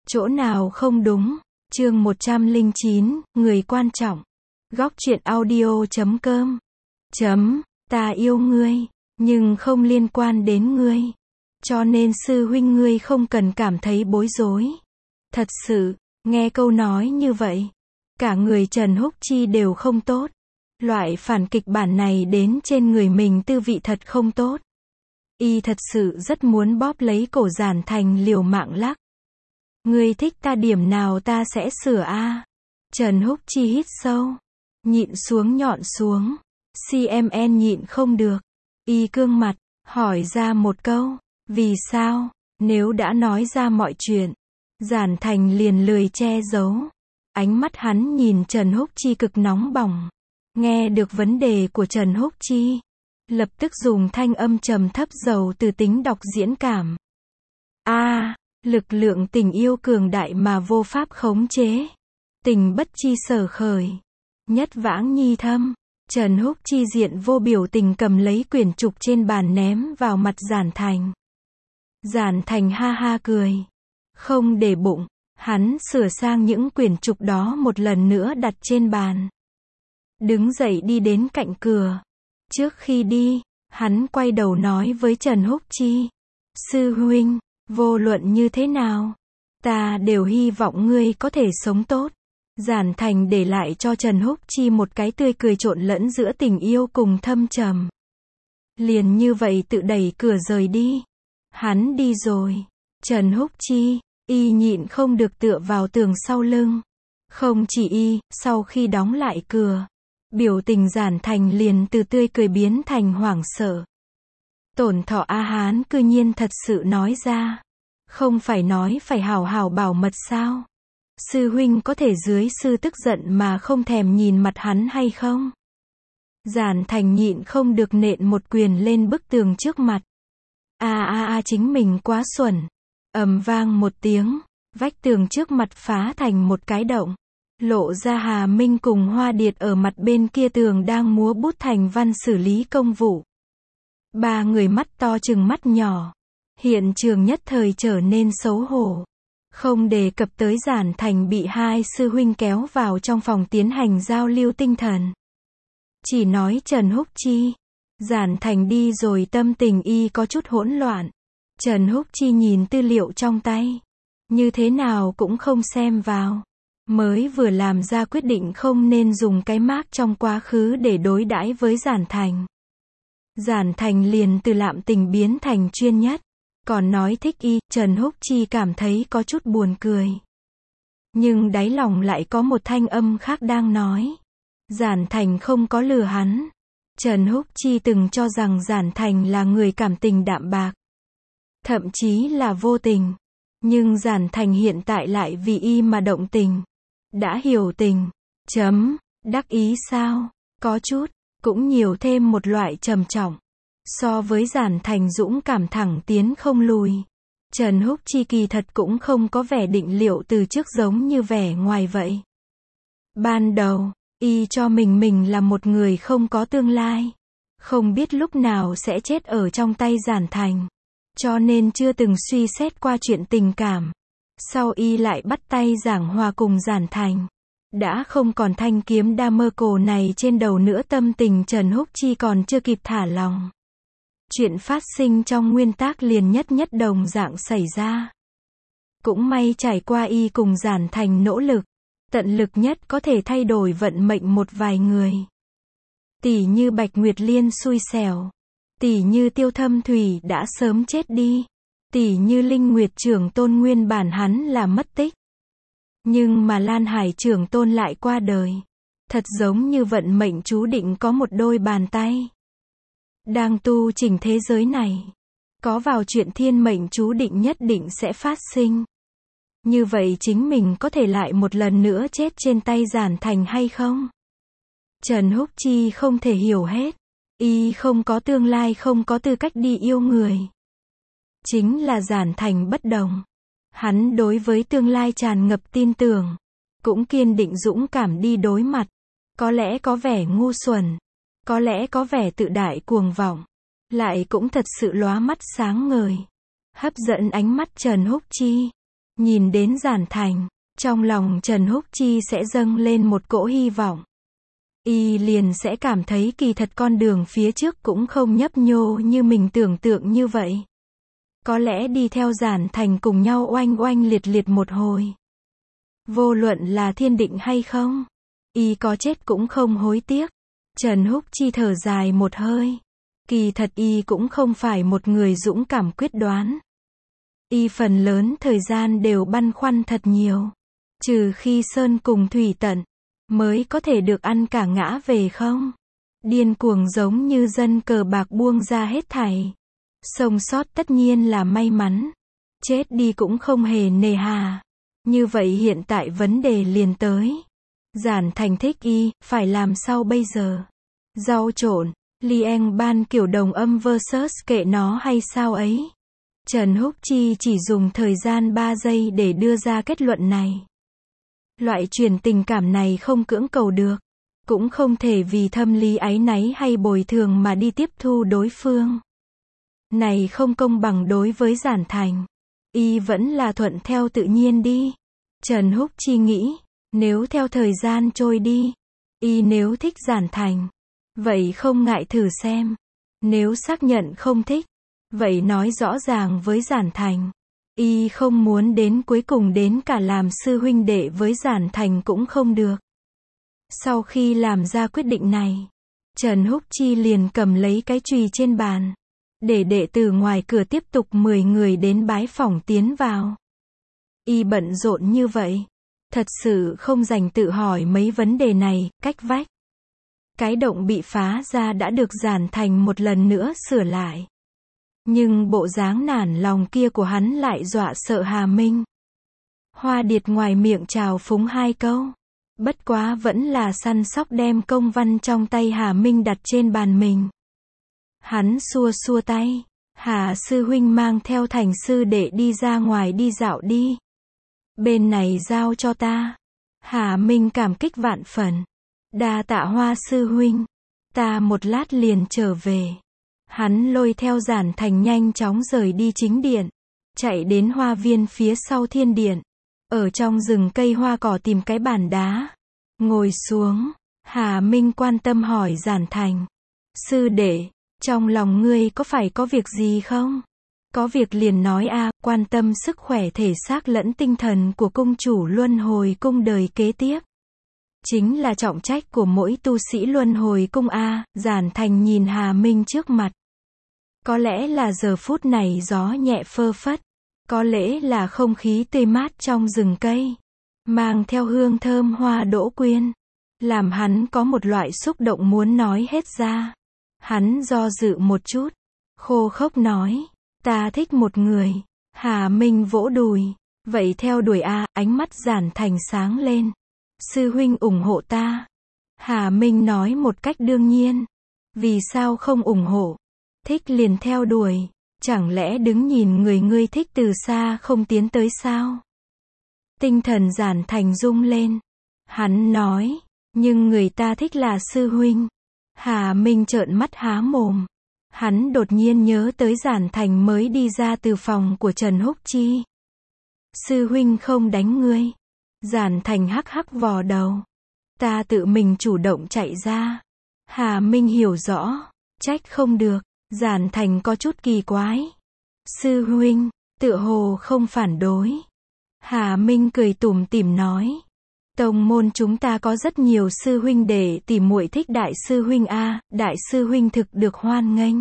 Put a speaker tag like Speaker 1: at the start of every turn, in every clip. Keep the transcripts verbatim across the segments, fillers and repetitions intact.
Speaker 1: Chỗ nào không đúng? Chương một trăm lẻ chín, người quan trọng. Góc truyện audio chấm com. Chấm, ta yêu ngươi, nhưng không liên quan đến ngươi. Cho nên sư huynh ngươi không cần cảm thấy bối rối. Thật sự, nghe câu nói như vậy, cả người Trần Húc Chi đều không tốt. Loại phản kịch bản này đến trên người mình tư vị thật không tốt. Y thật sự rất muốn bóp lấy cổ Giản Thành liều mạng lắc. Ngươi thích ta điểm nào ta sẽ sửa a. Trần Húc Chi hít sâu, nhịn xuống nhọn xuống. xê em en nhịn không được. Y cương mặt, hỏi ra một câu, vì sao? Nếu đã nói ra mọi chuyện, Giản Thành liền lười che giấu. Ánh mắt hắn nhìn Trần Húc Chi cực nóng bỏng. Nghe được vấn đề của Trần Húc Chi, lập tức dùng thanh âm trầm thấp giàu từ tính đọc diễn cảm. A, à, lực lượng tình yêu cường đại mà vô pháp khống chế. Tình bất chi sở khởi, nhất vãng nhi thâm. Trần Húc Chi diện vô biểu tình cầm lấy quyển trục trên bàn ném vào mặt Giản Thành. Giản Thành ha ha cười. Không để bụng, hắn sửa sang những quyển trục đó một lần nữa đặt trên bàn. Đứng dậy đi đến cạnh cửa. Trước khi đi, hắn quay đầu nói với Trần Húc Chi. Sư huynh, vô luận như thế nào, ta đều hy vọng ngươi có thể sống tốt. Giản Thành để lại cho Trần Húc Chi một cái tươi cười trộn lẫn giữa tình yêu cùng thâm trầm. Liền như vậy tự đẩy cửa rời đi. Hắn đi rồi. Trần Húc Chi, y nhịn không được tựa vào tường sau lưng. Không chỉ y, sau khi đóng lại cửa, biểu tình Giản Thành liền từ tươi cười biến thành hoảng sợ. Tổn Thọ A Hán cư nhiên thật sự nói ra. Không phải nói phải hảo hảo bảo mật sao? Sư huynh có thể dưới sư tức giận mà không thèm nhìn mặt hắn hay không? Giản Thành nhịn không được nện một quyền lên bức tường trước mặt. A a a chính mình quá xuẩn. Ầm vang một tiếng, vách tường trước mặt phá thành một cái động. Lộ ra Hà Minh cùng Hoa Điệt ở mặt bên kia tường đang múa bút thành văn xử lý công vụ. Ba người mắt to chừng mắt nhỏ. Hiện trường nhất thời trở nên xấu hổ. Không đề cập tới Giản Thành bị hai sư huynh kéo vào trong phòng tiến hành giao lưu tinh thần. Chỉ nói Trần Húc Chi. Giản Thành đi rồi tâm tình y có chút hỗn loạn. Trần Húc Chi nhìn tư liệu trong tay. Như thế nào cũng không xem vào. Mới vừa làm ra quyết định không nên dùng cái mác trong quá khứ để đối đãi với Giản Thành. Giản Thành liền từ lạm tình biến thành chuyên nhất. Còn nói thích y, Trần Húc Chi cảm thấy có chút buồn cười. Nhưng đáy lòng lại có một thanh âm khác đang nói. Giản Thành không có lừa hắn. Trần Húc Chi từng cho rằng Giản Thành là người cảm tình đạm bạc. Thậm chí là vô tình. Nhưng Giản Thành hiện tại lại vì y mà động tình. Đã hiểu tình. Chấm. Đắc ý sao? Có chút. Cũng nhiều thêm một loại trầm trọng. So với Giản Thành dũng cảm thẳng tiến không lùi. Trần Húc Chi kỳ thật cũng không có vẻ định liệu từ trước giống như vẻ ngoài vậy. Ban đầu, y cho mình mình là một người không có tương lai. Không biết lúc nào sẽ chết ở trong tay Giản Thành. Cho nên chưa từng suy xét qua chuyện tình cảm. Sau y lại bắt tay giảng hòa cùng Giản Thành. Đã không còn thanh kiếm đa mơ cổ này trên đầu nữa, tâm tình Trần Húc Chi còn chưa kịp thả lòng. Chuyện phát sinh trong nguyên tác liền nhất nhất đồng dạng xảy ra. Cũng may trải qua y cùng Giản Thành nỗ lực, tận lực nhất có thể thay đổi vận mệnh một vài người. Tỷ như Bạch Nguyệt Liên xui xẻo. Tỷ như Tiêu Thâm Thủy đã sớm chết đi. Tỷ như Linh Nguyệt Trưởng Tôn nguyên bản hắn là mất tích. Nhưng mà Lan Hải Trưởng Tôn lại qua đời. Thật giống như vận mệnh chú định có một đôi bàn tay. Đang tu chỉnh thế giới này. Có vào chuyện thiên mệnh chú định nhất định sẽ phát sinh. Như vậy chính mình có thể lại một lần nữa chết trên tay Giản Thành hay không? Trần Húc Chi không thể hiểu hết. Y không có tương lai, không có tư cách đi yêu người. Chính là Giản Thành bất đồng. Hắn đối với tương lai tràn ngập tin tưởng. Cũng kiên định dũng cảm đi đối mặt. Có lẽ có vẻ ngu xuẩn. Có lẽ có vẻ tự đại cuồng vọng. Lại cũng thật sự lóa mắt sáng ngời. Hấp dẫn ánh mắt Trần Húc Chi. Nhìn đến Giản Thành, trong lòng Trần Húc Chi sẽ dâng lên một cỗ hy vọng. Y liền sẽ cảm thấy kỳ thật con đường phía trước cũng không nhấp nhô như mình tưởng tượng như vậy. Có lẽ đi theo Giản Thành cùng nhau oanh oanh liệt liệt một hồi. Vô luận là thiên định hay không, Y có chết cũng không hối tiếc. Trần Húc Chi thở dài một hơi. Kỳ thật Y cũng không phải một người dũng cảm quyết đoán. Y phần lớn thời gian đều băn khoăn thật nhiều. Trừ khi sơn cùng thủy tận, mới có thể được ăn cả ngã về không. Điên cuồng giống như dân cờ bạc buông ra hết thảy. Sống sót tất nhiên là may mắn. Chết đi cũng không hề nề hà. Như vậy hiện tại vấn đề liền tới. Giản Thành thích Y, phải làm sao bây giờ? Rau trộn, Lieng ban kiểu đồng âm versus kệ nó hay sao ấy? Trần Húc Chi chỉ dùng thời gian ba giây để đưa ra kết luận này. Loại truyền tình cảm này không cưỡng cầu được. Cũng không thể vì thâm lý áy náy hay bồi thường mà đi tiếp thu đối phương. Này không công bằng đối với Giản Thành. Y vẫn là thuận theo tự nhiên đi. Trần Húc Chi nghĩ, nếu theo thời gian trôi đi, Y nếu thích Giản Thành, vậy không ngại thử xem. Nếu xác nhận không thích, vậy nói rõ ràng với Giản Thành. Y không muốn đến cuối cùng đến cả làm sư huynh đệ với Giản Thành cũng không được. Sau khi làm ra quyết định này, Trần Húc Chi liền cầm lấy cái chùy trên bàn, để đệ tử ngoài cửa tiếp tục mười người đến bái phỏng tiến vào. Y bận rộn như vậy, thật sự không dành tự hỏi mấy vấn đề này. Cách vách, cái động bị phá ra đã được Giản Thành một lần nữa sửa lại. Nhưng bộ dáng nản lòng kia của hắn lại dọa sợ Hà Minh. Hoa Điệt ngoài miệng chào phúng hai câu, bất quá vẫn là săn sóc đem công văn trong tay Hà Minh đặt trên bàn mình. Hắn xua xua tay, Hà sư huynh mang theo Thành sư đệ đi ra ngoài đi dạo đi. Bên này giao cho ta. Hà Minh cảm kích vạn phần. Đa tạ Hoa sư huynh. Ta một lát liền trở về. Hắn lôi theo Giản Thành nhanh chóng rời đi chính điện. Chạy đến hoa viên phía sau thiên điện. Ở trong rừng cây hoa cỏ tìm cái bàn đá. Ngồi xuống. Hà Minh quan tâm hỏi Giản Thành. Sư đệ, trong lòng ngươi có phải có việc gì không? Có việc liền nói a, quan tâm sức khỏe thể xác lẫn tinh thần của cung chủ luân hồi cung đời kế tiếp. Chính là trọng trách của mỗi tu sĩ luân hồi cung a. Giản Thành nhìn Hà Minh trước mặt. Có lẽ là giờ phút này gió nhẹ phơ phất. Có lẽ là không khí tươi mát trong rừng cây. Mang theo hương thơm hoa đỗ quyên. Làm hắn có một loại xúc động muốn nói hết ra. Hắn do dự một chút. Khô khốc nói. Ta thích một người. Hà Minh vỗ đùi. Vậy theo đuổi a. Ánh mắt Giản Thành sáng lên. Sư huynh ủng hộ ta. Hà Minh nói một cách đương nhiên. Vì sao không ủng hộ? Thích liền theo đuổi. Chẳng lẽ đứng nhìn người ngươi thích từ xa không tiến tới sao? Tinh thần Giản Thành rung lên. Hắn nói. Nhưng người ta thích là sư huynh. Hà Minh trợn mắt há mồm. Hắn đột nhiên nhớ tới Giản Thành mới đi ra từ phòng của Trần Húc Chi. Sư huynh không đánh ngươi. Giản Thành hắc hắc vò đầu. Ta tự mình chủ động chạy ra. Hà Minh hiểu rõ. Trách không được. Giản Thành có chút kỳ quái. Sư huynh, tựa hồ không phản đối. Hà Minh cười tủm tỉm nói. Tông môn chúng ta có rất nhiều sư huynh đệ tỉ muội thích đại sư huynh a, đại sư huynh thực được hoan nghênh.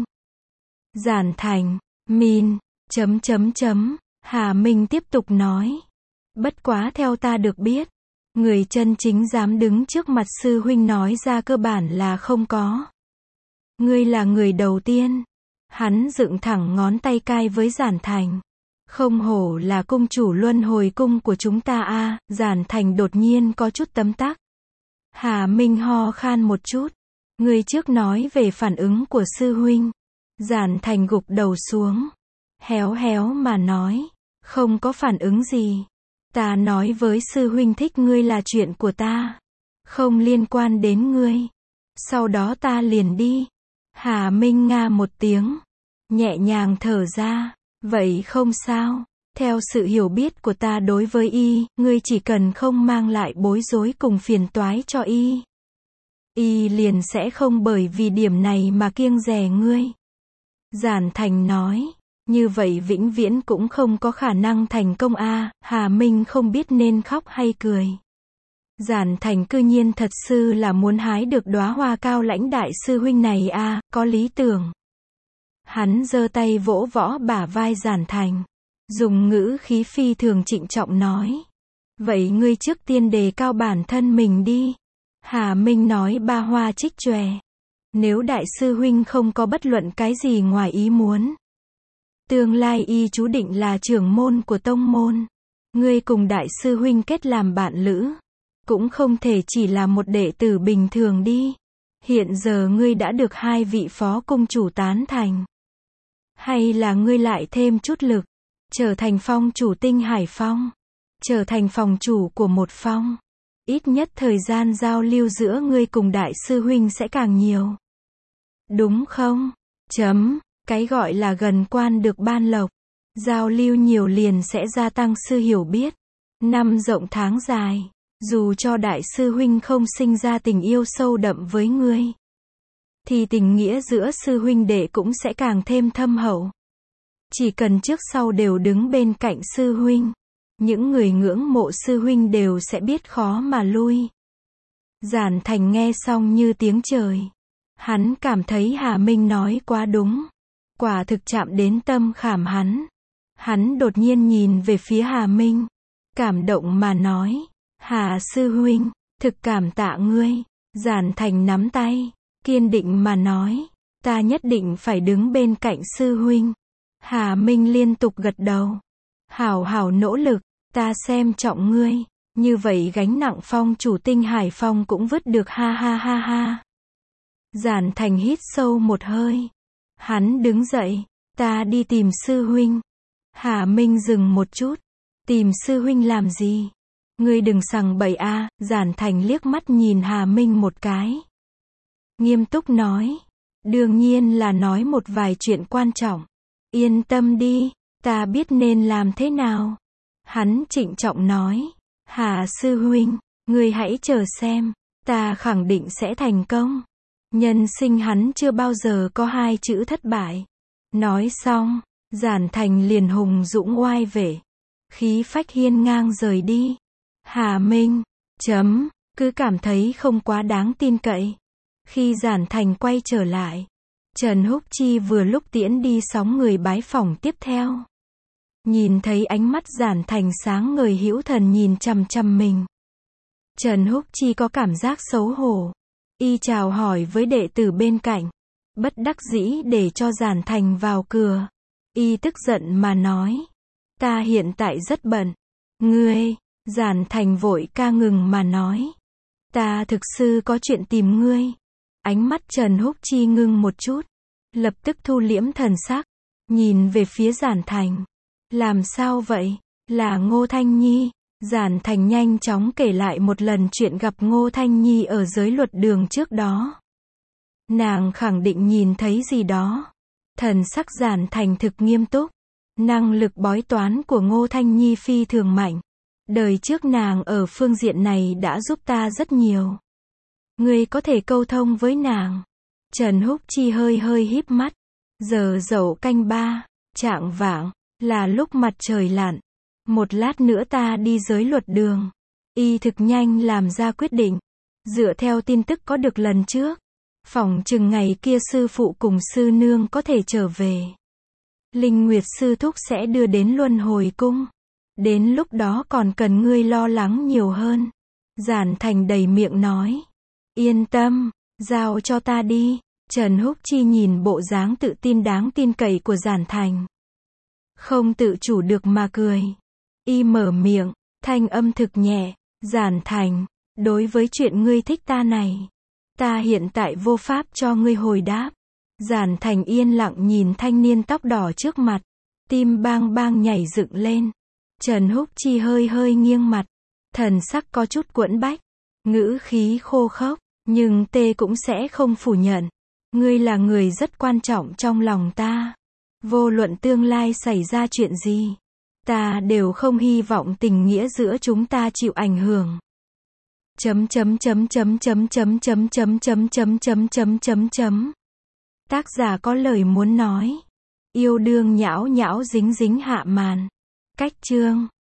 Speaker 1: Giản Thành, min, chấm chấm chấm, Hà Minh tiếp tục nói. Bất quá theo ta được biết, người chân chính dám đứng trước mặt sư huynh nói ra cơ bản là không có. Ngươi là người đầu tiên. Hắn dựng thẳng ngón tay cai với Giản Thành. Không hổ là cung chủ luân hồi cung của chúng ta a. Giản Thành đột nhiên có chút tấm tắc. Hà Minh ho khan một chút. Ngươi trước nói về phản ứng của sư huynh. Giản Thành gục đầu xuống. Héo héo mà nói. Không có phản ứng gì. Ta nói với sư huynh thích ngươi là chuyện của ta. Không liên quan đến ngươi. Sau đó ta liền đi. Hà Minh nga một tiếng. Nhẹ nhàng thở ra. Vậy không sao. Theo sự hiểu biết của ta đối với y, ngươi chỉ cần không mang lại bối rối cùng phiền toái cho y, y liền sẽ không bởi vì điểm này mà kiêng dè ngươi. Giản Thành nói, như vậy vĩnh viễn cũng không có khả năng thành công a. À, Hà Minh không biết nên khóc hay cười. Giản Thành cư nhiên thật sự là muốn hái được đóa hoa cao lãnh đại sư huynh này a, à, có lý tưởng. Hắn giơ tay vỗ võ bả vai Giản Thành, dùng ngữ khí phi thường trịnh trọng nói, vậy ngươi trước tiên đề cao bản thân mình đi. Hà Minh nói ba hoa trích chòe, nếu đại sư huynh không có bất luận cái gì ngoài ý muốn, tương lai y chú định là trưởng môn của tông môn, ngươi cùng đại sư huynh kết làm bạn lữ, cũng không thể chỉ là một đệ tử bình thường đi. Hiện giờ ngươi đã được hai vị phó cung chủ tán thành, hay là ngươi lại thêm chút lực, trở thành phong chủ Tinh Hải Phong, trở thành phòng chủ của một phong, ít nhất thời gian giao lưu giữa ngươi cùng đại sư huynh sẽ càng nhiều. Đúng không? Chấm, cái gọi là gần quan được ban lộc, giao lưu nhiều liền sẽ gia tăng sự hiểu biết. Năm rộng tháng dài, dù cho đại sư huynh không sinh ra tình yêu sâu đậm với ngươi, thì tình nghĩa giữa sư huynh đệ cũng sẽ càng thêm thâm hậu. Chỉ cần trước sau đều đứng bên cạnh sư huynh, những người ngưỡng mộ sư huynh đều sẽ biết khó mà lui. Giản Thành nghe xong như tiếng trời. Hắn cảm thấy Hà Minh nói quá đúng. Quả thực chạm đến tâm khảm hắn. Hắn đột nhiên nhìn về phía Hà Minh, cảm động mà nói, Hà sư huynh, thực cảm tạ ngươi. Giản Thành nắm tay, kiên định mà nói, ta nhất định phải đứng bên cạnh sư huynh. Hà Minh liên tục gật đầu. Hảo hảo nỗ lực, ta xem trọng ngươi, như vậy gánh nặng phong chủ Tinh Hải Phong cũng vứt được ha ha ha ha. Giản Thành hít sâu một hơi. Hắn đứng dậy, ta đi tìm sư huynh. Hà Minh dừng một chút. Tìm sư huynh làm gì? Ngươi đừng sằng bậy a. À. Giản Thành liếc mắt nhìn Hà Minh một cái, nghiêm túc nói, đương nhiên là nói một vài chuyện quan trọng. Yên tâm đi, ta biết nên làm thế nào. Hắn trịnh trọng nói, Hà sư huynh, ngươi hãy chờ xem, ta khẳng định sẽ thành công. Nhân sinh hắn chưa bao giờ có hai chữ thất bại. Nói xong, Giản Thành liền hùng dũng oai vệ, khí phách hiên ngang rời đi. Hà Minh, chấm, cứ cảm thấy không quá đáng tin cậy. Khi Giản Thành quay trở lại, Trần Húc Chi vừa lúc tiễn đi sóng người bái phỏng tiếp theo. Nhìn thấy ánh mắt Giản Thành sáng ngời hữu thần nhìn chằm chằm mình, Trần Húc Chi có cảm giác xấu hổ. Y chào hỏi với đệ tử bên cạnh, bất đắc dĩ để cho Giản Thành vào cửa. Y tức giận mà nói, ta hiện tại rất bận. Ngươi, Giản Thành vội ca ngừng mà nói, ta thực sự có chuyện tìm ngươi. Ánh mắt Trần Húc Chi ngưng một chút, lập tức thu liễm thần sắc, nhìn về phía Giản Thành. Làm sao vậy? Là Ngô Thanh Nhi. Giản Thành nhanh chóng kể lại một lần chuyện gặp Ngô Thanh Nhi ở giới luật đường trước đó. Nàng khẳng định nhìn thấy gì đó. Thần sắc Giản Thành thực nghiêm túc. Năng lực bói toán của Ngô Thanh Nhi phi thường mạnh. Đời trước nàng ở phương diện này đã giúp ta rất nhiều. Ngươi có thể câu thông với nàng. Trần Húc Chi hơi hơi híp mắt. Giờ dậu canh ba, chạng vạng, là lúc mặt trời lặn. Một lát nữa ta đi giới luật đường. Y thực nhanh làm ra quyết định. Dựa theo tin tức có được lần trước, phỏng chừng ngày kia sư phụ cùng sư nương có thể trở về. Linh Nguyệt sư thúc sẽ đưa đến Luân Hồi cung. Đến lúc đó còn cần ngươi lo lắng nhiều hơn. Giản Thành đầy miệng nói, yên tâm, giao cho ta đi. Trần Húc Chi nhìn bộ dáng tự tin đáng tin cậy của Giản Thành, không tự chủ được mà cười. Y mở miệng, thanh âm thực nhẹ, Giản Thành, đối với chuyện ngươi thích ta này, ta hiện tại vô pháp cho ngươi hồi đáp. Giản Thành yên lặng nhìn thanh niên tóc đỏ trước mặt, tim bang bang nhảy dựng lên. Trần Húc Chi hơi hơi nghiêng mặt, thần sắc có chút quẫn bách, ngữ khí khô khốc, nhưng tê cũng sẽ không phủ nhận. Ngươi là người rất quan trọng trong lòng ta. Vô luận tương lai xảy ra chuyện gì, Ta đều không hy vọng tình nghĩa giữa chúng ta chịu ảnh hưởng. Chấm chấm chấm chấm chấm chấm chấm chấm chấm chấm chấm chấm chấm chấm. Tác giả có lời muốn nói. Yêu đương nhão nhão dính dính hạ màn. Cách chương